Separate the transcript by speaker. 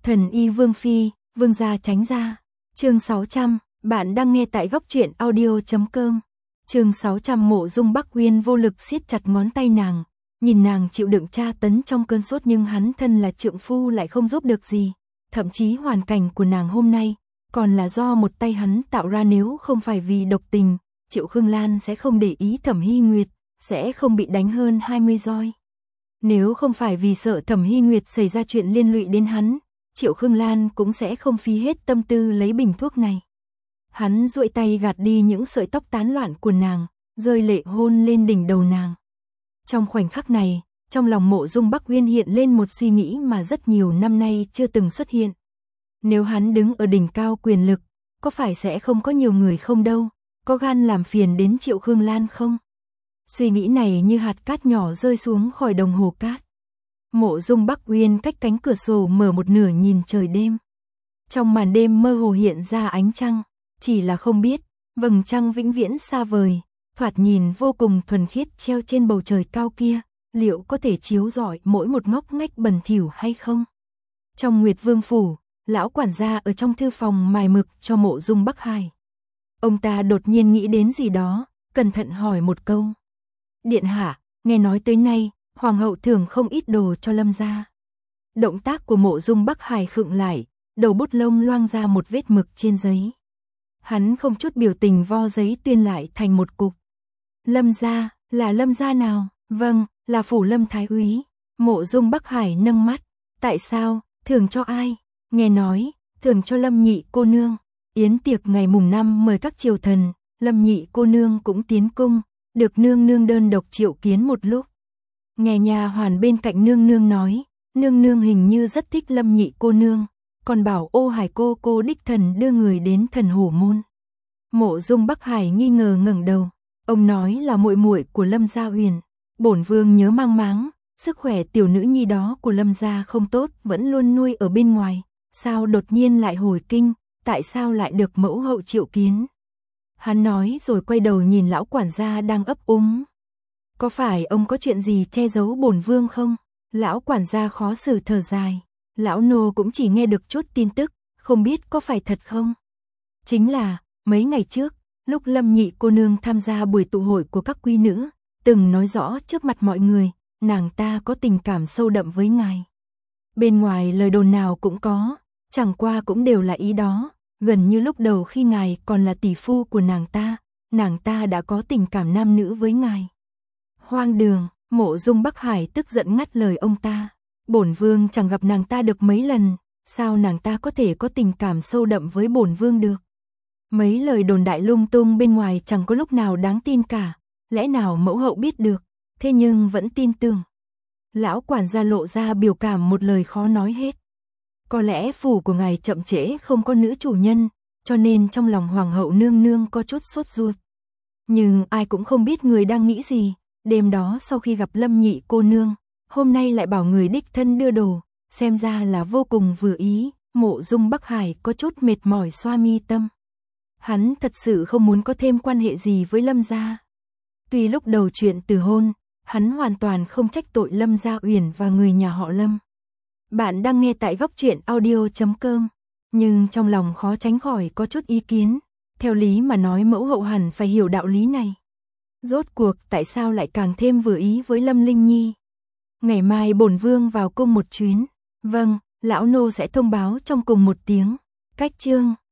Speaker 1: Thần y Vương Phi, Vương gia tránh ra. Chương 600, bạn đang nghe tại góc truyện audio.com. Chương 600 Mộ Dung Bắc Uyên vô lực siết chặt ngón tay nàng, nhìn nàng chịu đựng tra tấn trong cơn sốt nhưng hắn thân là trượng phu lại không giúp được gì. Thậm chí hoàn cảnh của nàng hôm nay còn là do một tay hắn tạo ra, nếu không phải vì độc tình, Triệu Khương Lan sẽ không để ý Thẩm Hy Nguyệt, sẽ không bị đánh hơn 20 roi. Nếu không phải vì sợ Thẩm Hy Nguyệt xảy ra chuyện liên lụy đến hắn, Triệu Khương Lan cũng sẽ không phí hết tâm tư lấy bình thuốc này. Hắn duỗi tay gạt đi những sợi tóc tán loạn của nàng, rơi lệ hôn lên đỉnh đầu nàng. Trong khoảnh khắc này, trong lòng Mộ Dung Bắc Uyên hiện lên một suy nghĩ mà rất nhiều năm nay chưa từng xuất hiện. Nếu hắn đứng ở đỉnh cao quyền lực, có phải sẽ không có nhiều người không đâu, có gan làm phiền đến Triệu Khương Lan không? Suy nghĩ này như hạt cát nhỏ rơi xuống khỏi đồng hồ cát. Mộ Dung Bắc Uyên cách cánh cửa sổ mở một nửa nhìn trời đêm. Trong màn đêm mơ hồ hiện ra ánh trăng, chỉ là không biết, vầng trăng vĩnh viễn xa vời, thoạt nhìn vô cùng thuần khiết treo trên bầu trời cao kia, liệu có thể chiếu rọi mỗi một ngóc ngách bẩn thỉu hay không? Trong Nguyệt Vương phủ, lão quản gia ở trong thư phòng mài mực cho Mộ Dung Bắc Hải. Ông ta đột nhiên nghĩ đến gì đó, cẩn thận hỏi một câu. Điện hạ, nghe nói tới nay, hoàng hậu thưởng không ít đồ cho Lâm gia. Động tác của Mộ Dung Bắc Hải khựng lại, đầu bút lông loang ra một vết mực trên giấy. Hắn không chút biểu tình vo giấy tuyên lại thành một cục. Lâm gia, là Lâm gia nào? Vâng, là phủ Lâm thái úy. Mộ Dung Bắc Hải nâng mắt. Tại sao? Thưởng cho ai? Nghe nói, thưởng cho Lâm nhị cô nương. Yến tiệc ngày mùng 5 mời các triều thần, Lâm nhị cô nương cũng tiến cung, được nương nương đơn độc triệu kiến một lúc. Nghe nhà hoàn bên cạnh nương nương nói, nương nương hình như rất thích Lâm nhị cô nương, còn bảo Ô Hải cô đích thần đưa người đến Thần Hổ môn. Mộ Dung Bắc Hải nghi ngờ ngẩng đầu, ông nói là muội muội của Lâm gia Uyển. Bổn vương nhớ mang máng, sức khỏe tiểu nữ nhi đó của Lâm gia không tốt, vẫn luôn nuôi ở bên ngoài, sao đột nhiên lại hồi kinh, tại sao lại được mẫu hậu triệu kiến? Hắn nói rồi quay đầu nhìn lão quản gia đang ấp úng. Có phải ông có chuyện gì che giấu bổn vương không? Lão quản gia khó xử thở dài. Lão nô cũng chỉ nghe được chút tin tức, không biết có phải thật không? Chính là, mấy ngày trước, lúc Lâm nhị cô nương tham gia buổi tụ hội của các quý nữ, từng nói rõ trước mặt mọi người, nàng ta có tình cảm sâu đậm với ngài. Bên ngoài lời đồn nào cũng có, chẳng qua cũng đều là ý đó, gần như lúc đầu khi ngài còn là tỷ phu của nàng ta đã có tình cảm nam nữ với ngài. Hoang đường, Mộ Dung Bắc Hải tức giận ngắt lời ông ta. Bổn vương chẳng gặp nàng ta được mấy lần, sao nàng ta có thể có tình cảm sâu đậm với bổn vương được? Mấy lời đồn đại lung tung bên ngoài chẳng có lúc nào đáng tin cả, lẽ nào mẫu hậu biết được, thế nhưng vẫn tin tưởng. Lão quản gia lộ ra biểu cảm một lời khó nói hết. Có lẽ phủ của ngài chậm trễ không có nữ chủ nhân, cho nên trong lòng hoàng hậu nương nương có chút sốt ruột. Nhưng ai cũng không biết người đang nghĩ gì, đêm đó sau khi gặp Lâm nhị cô nương, hôm nay lại bảo người đích thân đưa đồ, xem ra là vô cùng vừa ý. Mộ Dung Bắc Hải có chút mệt mỏi xoa mi tâm. Hắn thật sự không muốn có thêm quan hệ gì với Lâm gia. Tuy lúc đầu chuyện từ hôn, hắn hoàn toàn không trách tội Lâm gia Uyển và người nhà họ Lâm. Bạn đang nghe tại góc truyện audio.com, nhưng trong lòng khó tránh khỏi có chút ý kiến. Theo lý mà nói mẫu hậu hẳn phải hiểu đạo lý này. Rốt cuộc tại sao lại càng thêm vừa ý với Lâm Linh Nhi? Ngày mai bổn vương vào cung một chuyến. Vâng, lão nô sẽ thông báo trong cùng một tiếng. Cách chương